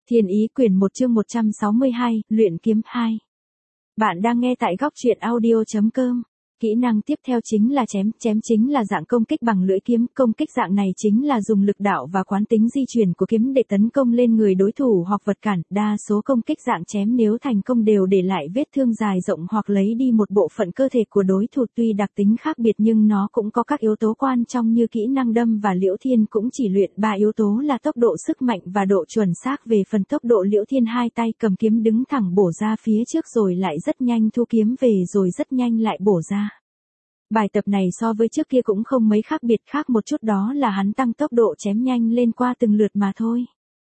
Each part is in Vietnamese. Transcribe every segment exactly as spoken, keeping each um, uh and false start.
Thiên Ý quyển một chương một trăm sáu mươi hai, luyện kiếm hai. Bạn đang nghe tại góc truyện audio chấm com. Kỹ năng tiếp theo chính là chém, chém chính là dạng công kích bằng lưỡi kiếm, công kích dạng này chính là dùng lực đạo và quán tính di chuyển của kiếm để tấn công lên người đối thủ hoặc vật cản, đa số công kích dạng chém nếu thành công đều để lại vết thương dài rộng hoặc lấy đi một bộ phận cơ thể của đối thủ, tuy đặc tính khác biệt nhưng nó cũng có các yếu tố quan trọng như kỹ năng đâm và Liễu Thiên cũng chỉ luyện ba yếu tố là tốc độ, sức mạnh và độ chuẩn xác. Về phần tốc độ, Liễu Thiên hai tay cầm kiếm đứng thẳng bổ ra phía trước rồi lại rất nhanh thu kiếm về rồi rất nhanh lại bổ ra. Bài tập này so với trước kia cũng không mấy khác biệt, khác một chút đó là hắn tăng tốc độ chém nhanh lên qua từng lượt mà thôi.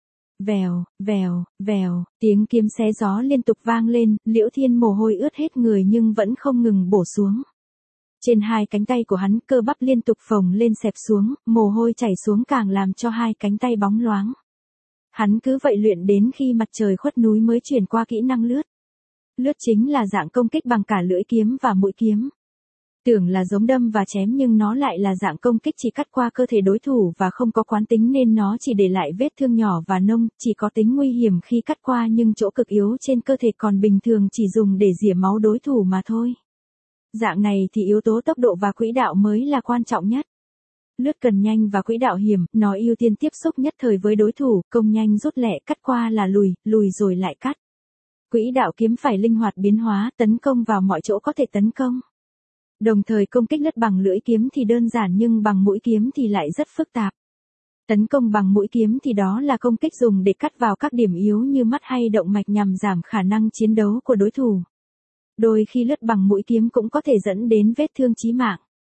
Vèo, vèo, vèo, tiếng kiếm xé gió liên tục vang lên, Liễu Thiên mồ hôi ướt hết người nhưng vẫn không ngừng bổ xuống. Trên hai cánh tay của hắn cơ bắp liên tục phồng lên xẹp xuống, mồ hôi chảy xuống càng làm cho hai cánh tay bóng loáng. Hắn cứ vậy luyện đến khi mặt trời khuất núi mới chuyển qua kỹ năng lướt. Lướt chính là dạng công kích bằng cả lưỡi kiếm và mũi kiếm. Tưởng là giống đâm và chém nhưng nó lại là dạng công kích chỉ cắt qua cơ thể đối thủ và không có quán tính nên nó chỉ để lại vết thương nhỏ và nông, chỉ có tính nguy hiểm khi cắt qua nhưng chỗ cực yếu trên cơ thể còn bình thường chỉ dùng để rỉa máu đối thủ mà thôi. Dạng này thì yếu tố tốc độ và quỹ đạo mới là quan trọng nhất. Lướt cần nhanh và quỹ đạo hiểm, nó ưu tiên tiếp xúc nhất thời với đối thủ, công nhanh rút lẹ, cắt qua là lùi, lùi rồi lại cắt. Quỹ đạo kiếm phải linh hoạt biến hóa, tấn công vào mọi chỗ có thể tấn công. Đồng thời công kích lướt bằng lưỡi kiếm thì đơn giản nhưng bằng mũi kiếm thì lại rất phức tạp. Tấn công bằng mũi kiếm thì đó là công kích dùng để cắt vào các điểm yếu như mắt hay động mạch nhằm giảm khả năng chiến đấu của đối thủ. Đôi khi lướt bằng mũi kiếm cũng có thể dẫn đến vết thương chí mạng.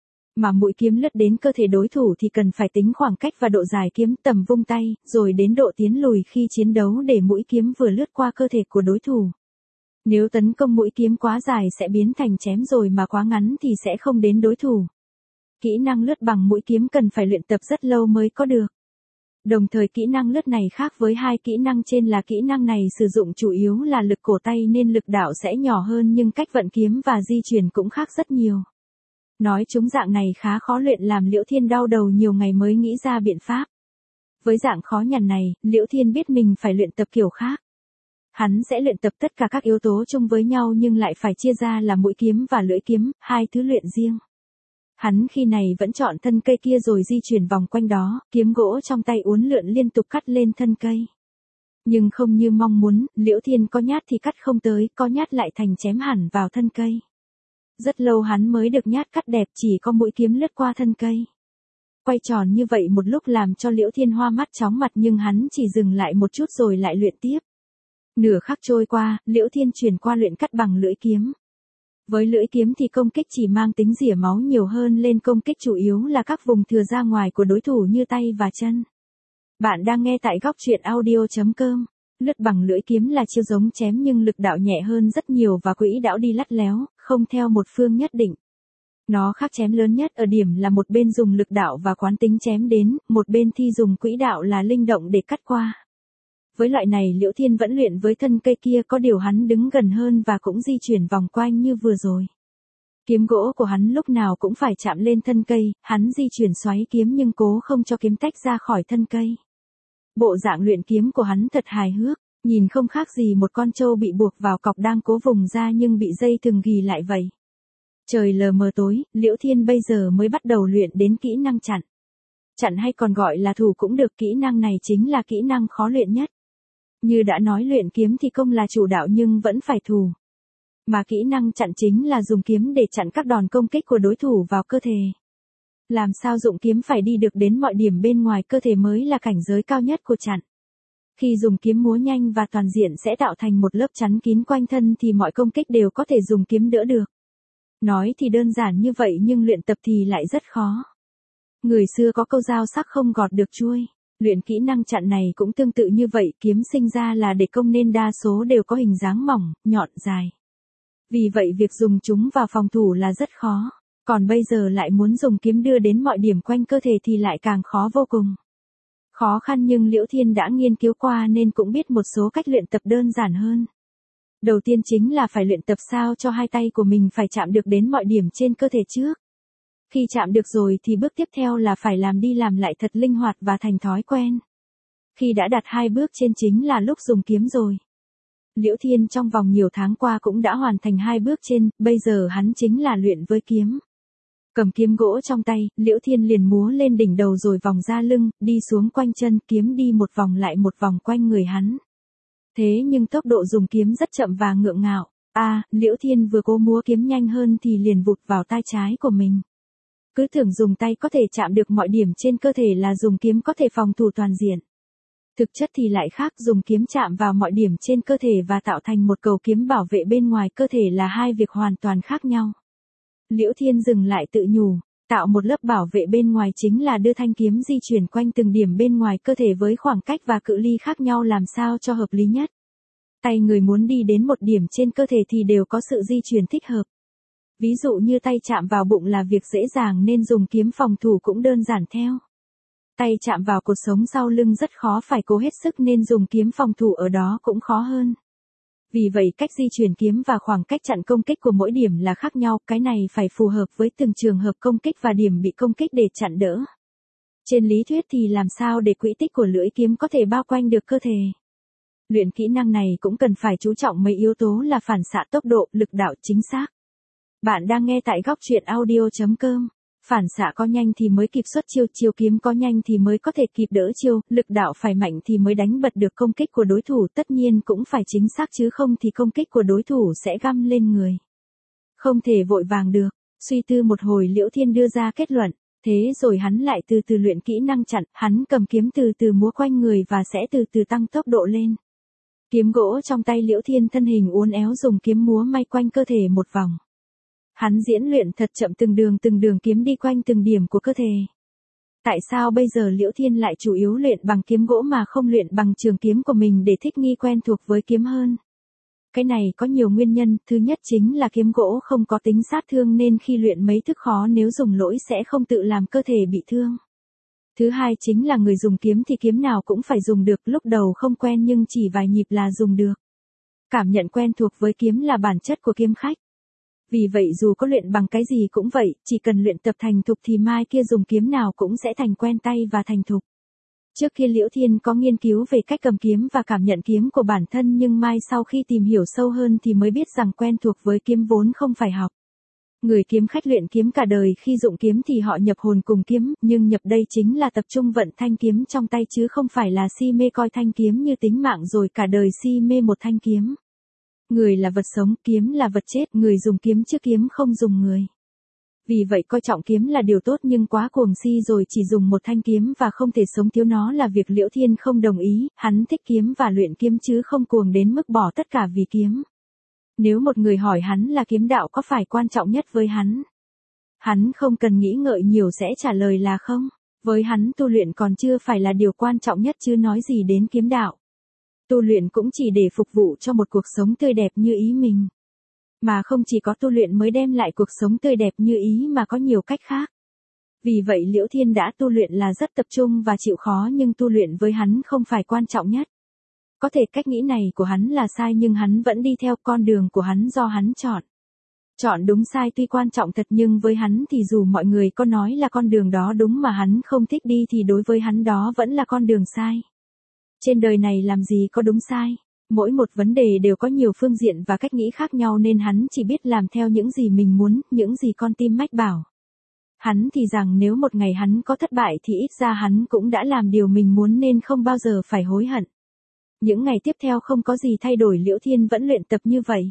Mà mũi kiếm lướt đến cơ thể đối thủ thì cần phải tính khoảng cách và độ dài kiếm, tầm vung tay, rồi đến độ tiến lùi khi chiến đấu để mũi kiếm vừa lướt qua cơ thể của đối thủ. Nếu tấn công mũi kiếm quá dài sẽ biến thành chém rồi mà quá ngắn thì sẽ không đến đối thủ. Kỹ năng lướt bằng mũi kiếm cần phải luyện tập rất lâu mới có được. Đồng thời kỹ năng lướt này khác với hai kỹ năng trên là kỹ năng này sử dụng chủ yếu là lực cổ tay nên lực đạo sẽ nhỏ hơn nhưng cách vận kiếm và di chuyển cũng khác rất nhiều. Nói chúng dạng này khá khó luyện làm Liễu Thiên đau đầu nhiều ngày mới nghĩ ra biện pháp. Với dạng khó nhằn này, Liễu Thiên biết mình phải luyện tập kiểu khác. Hắn sẽ luyện tập tất cả các yếu tố chung với nhau nhưng lại phải chia ra là mũi kiếm và lưỡi kiếm, hai thứ luyện riêng. Hắn khi này vẫn chọn thân cây kia rồi di chuyển vòng quanh đó, kiếm gỗ trong tay uốn lượn liên tục cắt lên thân cây. Nhưng không như mong muốn, Liễu Thiên có nhát thì cắt không tới, có nhát lại thành chém hẳn vào thân cây. Rất lâu hắn mới được nhát cắt đẹp, chỉ có mũi kiếm lướt qua thân cây. Quay tròn như vậy một lúc làm cho Liễu Thiên hoa mắt chóng mặt nhưng hắn chỉ dừng lại một chút rồi lại luyện tiếp. Nửa khắc trôi qua, Liễu Thiên chuyển qua luyện cắt bằng lưỡi kiếm. Với lưỡi kiếm thì công kích chỉ mang tính rỉa máu nhiều hơn lên công kích chủ yếu là các vùng thừa ra ngoài của đối thủ như tay và chân. Bạn đang nghe tại góc truyện audio chấm com. Lướt bằng lưỡi kiếm là chiêu giống chém nhưng lực đạo nhẹ hơn rất nhiều và quỹ đạo đi lắt léo, không theo một phương nhất định. Nó khác chém lớn nhất ở điểm là một bên dùng lực đạo và quán tính chém đến, một bên thi dùng quỹ đạo là linh động để cắt qua. Với loại này Liễu Thiên vẫn luyện với thân cây kia, có điều hắn đứng gần hơn và cũng di chuyển vòng quanh như vừa rồi. Kiếm gỗ của hắn lúc nào cũng phải chạm lên thân cây, hắn di chuyển xoáy kiếm nhưng cố không cho kiếm tách ra khỏi thân cây. Bộ dạng luyện kiếm của hắn thật hài hước, nhìn không khác gì một con trâu bị buộc vào cọc đang cố vùng ra nhưng bị dây thừng ghì lại vậy. Trời lờ mờ tối, Liễu Thiên bây giờ mới bắt đầu luyện đến kỹ năng chặn. Chặn hay còn gọi là thủ cũng được, kỹ năng này chính là kỹ năng khó luyện nhất. Như đã nói luyện kiếm thì công là chủ đạo nhưng vẫn phải thủ. Mà kỹ năng chặn chính là dùng kiếm để chặn các đòn công kích của đối thủ vào cơ thể. Làm sao dụng kiếm phải đi được đến mọi điểm bên ngoài cơ thể mới là cảnh giới cao nhất của chặn. Khi dùng kiếm múa nhanh và toàn diện sẽ tạo thành một lớp chắn kín quanh thân thì mọi công kích đều có thể dùng kiếm đỡ được. Nói thì đơn giản như vậy nhưng luyện tập thì lại rất khó. Người xưa có câu dao sắc không gọt được chuôi. Luyện kỹ năng chặn này cũng tương tự như vậy, kiếm sinh ra là để công nên đa số đều có hình dáng mỏng, nhọn, dài. Vì vậy việc dùng chúng vào phòng thủ là rất khó, còn bây giờ lại muốn dùng kiếm đưa đến mọi điểm quanh cơ thể thì lại càng khó vô cùng. Khó khăn nhưng Liễu Thiên đã nghiên cứu qua nên cũng biết một số cách luyện tập đơn giản hơn. Đầu tiên chính là phải luyện tập sao cho hai tay của mình phải chạm được đến mọi điểm trên cơ thể trước. Khi chạm được rồi thì bước tiếp theo là phải làm đi làm lại thật linh hoạt và thành thói quen. Khi đã đặt hai bước trên chính là lúc dùng kiếm rồi. Liễu Thiên trong vòng nhiều tháng qua cũng đã hoàn thành hai bước trên, bây giờ hắn chính là luyện với kiếm. Cầm kiếm gỗ trong tay, Liễu Thiên liền múa lên đỉnh đầu rồi vòng ra lưng, đi xuống quanh chân, kiếm đi một vòng lại một vòng quanh người hắn. Thế nhưng tốc độ dùng kiếm rất chậm và ngượng ngạo. A, à, Liễu Thiên vừa cố múa kiếm nhanh hơn thì liền vụt vào tai trái của mình. Cứ tưởng dùng tay có thể chạm được mọi điểm trên cơ thể là dùng kiếm có thể phòng thủ toàn diện. Thực chất thì lại khác, dùng kiếm chạm vào mọi điểm trên cơ thể và tạo thành một cầu kiếm bảo vệ bên ngoài cơ thể là hai việc hoàn toàn khác nhau. Liễu Thiên dừng lại tự nhủ, tạo một lớp bảo vệ bên ngoài chính là đưa thanh kiếm di chuyển quanh từng điểm bên ngoài cơ thể với khoảng cách và cự ly khác nhau làm sao cho hợp lý nhất. Tay người muốn đi đến một điểm trên cơ thể thì đều có sự di chuyển thích hợp. Ví dụ như tay chạm vào bụng là việc dễ dàng nên dùng kiếm phòng thủ cũng đơn giản theo. Tay chạm vào cột sống sau lưng rất khó, phải cố hết sức nên dùng kiếm phòng thủ ở đó cũng khó hơn. Vì vậy cách di chuyển kiếm và khoảng cách chặn công kích của mỗi điểm là khác nhau, cái này phải phù hợp với từng trường hợp công kích và điểm bị công kích để chặn đỡ. Trên lý thuyết thì làm sao để quỹ tích của lưỡi kiếm có thể bao quanh được cơ thể. Luyện kỹ năng này cũng cần phải chú trọng mấy yếu tố là phản xạ, tốc độ, lực đạo, chính xác. Bạn đang nghe tại góc truyện audio chấm com. Phản xạ có nhanh thì mới kịp xuất chiêu, chiêu kiếm có nhanh thì mới có thể kịp đỡ chiêu, lực đạo phải mạnh thì mới đánh bật được công kích của đối thủ, tất nhiên cũng phải chính xác chứ không thì công kích của đối thủ sẽ găm lên người. Không thể vội vàng được. Suy tư một hồi Liễu Thiên đưa ra kết luận, thế rồi hắn lại từ từ luyện kỹ năng chặn, hắn cầm kiếm từ từ múa quanh người và sẽ từ từ tăng tốc độ lên. Kiếm gỗ trong tay Liễu Thiên thân hình uốn éo dùng kiếm múa may quanh cơ thể một vòng. Hắn diễn luyện thật chậm, từng đường từng đường kiếm đi quanh từng điểm của cơ thể. Tại sao bây giờ Liễu Thiên lại chủ yếu luyện bằng kiếm gỗ mà không luyện bằng trường kiếm của mình để thích nghi quen thuộc với kiếm hơn? Cái này có nhiều nguyên nhân, thứ nhất chính là kiếm gỗ không có tính sát thương nên khi luyện mấy thức khó nếu dùng lỗi sẽ không tự làm cơ thể bị thương. Thứ hai chính là người dùng kiếm thì kiếm nào cũng phải dùng được, lúc đầu không quen nhưng chỉ vài nhịp là dùng được. Cảm nhận quen thuộc với kiếm là bản chất của kiếm khách. Vì vậy dù có luyện bằng cái gì cũng vậy, chỉ cần luyện tập thành thục thì mai kia dùng kiếm nào cũng sẽ thành quen tay và thành thục. Trước kia Liễu Thiên có nghiên cứu về cách cầm kiếm và cảm nhận kiếm của bản thân nhưng mai sau khi tìm hiểu sâu hơn thì mới biết rằng quen thuộc với kiếm vốn không phải học. Người kiếm khách luyện kiếm cả đời, khi dụng kiếm thì họ nhập hồn cùng kiếm, nhưng nhập đây chính là tập trung vận thanh kiếm trong tay chứ không phải là si mê coi thanh kiếm như tính mạng rồi cả đời si mê một thanh kiếm. Người là vật sống, kiếm là vật chết, người dùng kiếm chứ kiếm không dùng người. Vì vậy coi trọng kiếm là điều tốt nhưng quá cuồng si rồi chỉ dùng một thanh kiếm và không thể sống thiếu nó là việc Liễu Thiên không đồng ý, hắn thích kiếm và luyện kiếm chứ không cuồng đến mức bỏ tất cả vì kiếm. Nếu một người hỏi hắn là kiếm đạo có phải quan trọng nhất với hắn? Hắn không cần nghĩ ngợi nhiều sẽ trả lời là không. Với hắn tu luyện còn chưa phải là điều quan trọng nhất chứ nói gì đến kiếm đạo. Tu luyện cũng chỉ để phục vụ cho một cuộc sống tươi đẹp như ý mình. Mà không chỉ có tu luyện mới đem lại cuộc sống tươi đẹp như ý mà có nhiều cách khác. Vì vậy Liễu Thiên đã tu luyện là rất tập trung và chịu khó nhưng tu luyện với hắn không phải quan trọng nhất. Có thể cách nghĩ này của hắn là sai nhưng hắn vẫn đi theo con đường của hắn do hắn chọn. Chọn đúng sai tuy quan trọng thật nhưng với hắn thì dù mọi người có nói là con đường đó đúng mà hắn không thích đi thì đối với hắn đó vẫn là con đường sai. Trên đời này làm gì có đúng sai, mỗi một vấn đề đều có nhiều phương diện và cách nghĩ khác nhau nên hắn chỉ biết làm theo những gì mình muốn, những gì con tim mách bảo. Hắn thì rằng nếu một ngày hắn có thất bại thì ít ra hắn cũng đã làm điều mình muốn nên không bao giờ phải hối hận. Những ngày tiếp theo không có gì thay đổi, Liễu Thiên vẫn luyện tập như vậy.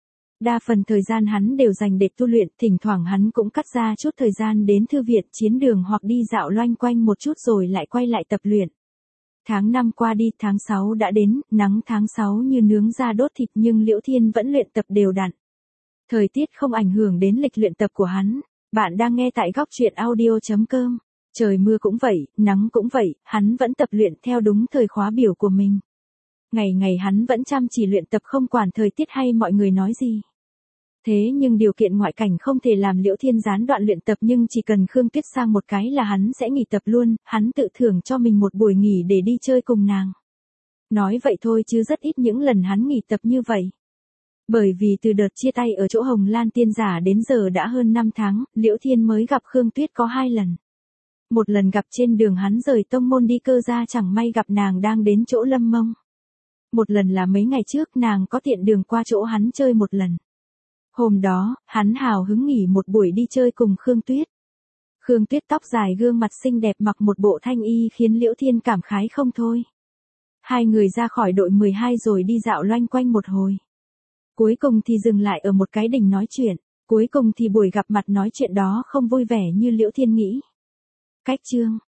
Đa phần thời gian hắn đều dành để tu luyện, thỉnh thoảng hắn cũng cắt ra chút thời gian đến thư viện, chiến đường hoặc đi dạo loanh quanh một chút rồi lại quay lại tập luyện. Tháng năm qua đi, tháng sáu đã đến, nắng tháng sáu như nướng da đốt thịt nhưng Liễu Thiên vẫn luyện tập đều đặn. Thời tiết không ảnh hưởng đến lịch luyện tập của hắn. Bạn đang nghe tại góc truyện audio chấm com. Trời mưa cũng vậy, nắng cũng vậy, hắn vẫn tập luyện theo đúng thời khóa biểu của mình. Ngày ngày hắn vẫn chăm chỉ luyện tập không quản thời tiết hay mọi người nói gì. Thế nhưng điều kiện ngoại cảnh không thể làm Liễu Thiên gián đoạn luyện tập nhưng chỉ cần Khương Tuyết sang một cái là hắn sẽ nghỉ tập luôn, hắn tự thưởng cho mình một buổi nghỉ để đi chơi cùng nàng. Nói vậy thôi chứ rất ít những lần hắn nghỉ tập như vậy. Bởi vì từ đợt chia tay ở chỗ Hồng Lan Tiên Giả đến giờ đã hơn năm tháng, Liễu Thiên mới gặp Khương Tuyết có hai lần. Một lần gặp trên đường hắn rời tông môn đi cơ gia chẳng may gặp nàng đang đến chỗ Lâm Mông. Một lần là mấy ngày trước nàng có tiện đường qua chỗ hắn chơi một lần. Hôm đó, hắn hào hứng nghỉ một buổi đi chơi cùng Khương Tuyết. Khương Tuyết tóc dài gương mặt xinh đẹp mặc một bộ thanh y khiến Liễu Thiên cảm khái không thôi. Hai người ra khỏi đội mười hai rồi đi dạo loanh quanh một hồi. Cuối cùng thì dừng lại ở một cái đình nói chuyện. Cuối cùng thì buổi gặp mặt nói chuyện đó không vui vẻ như Liễu Thiên nghĩ. Cách chương